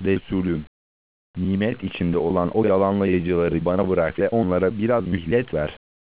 Resulüm, nimet içinde olan o yalanlayıcıları bana bırak ve onlara biraz mühlet ver.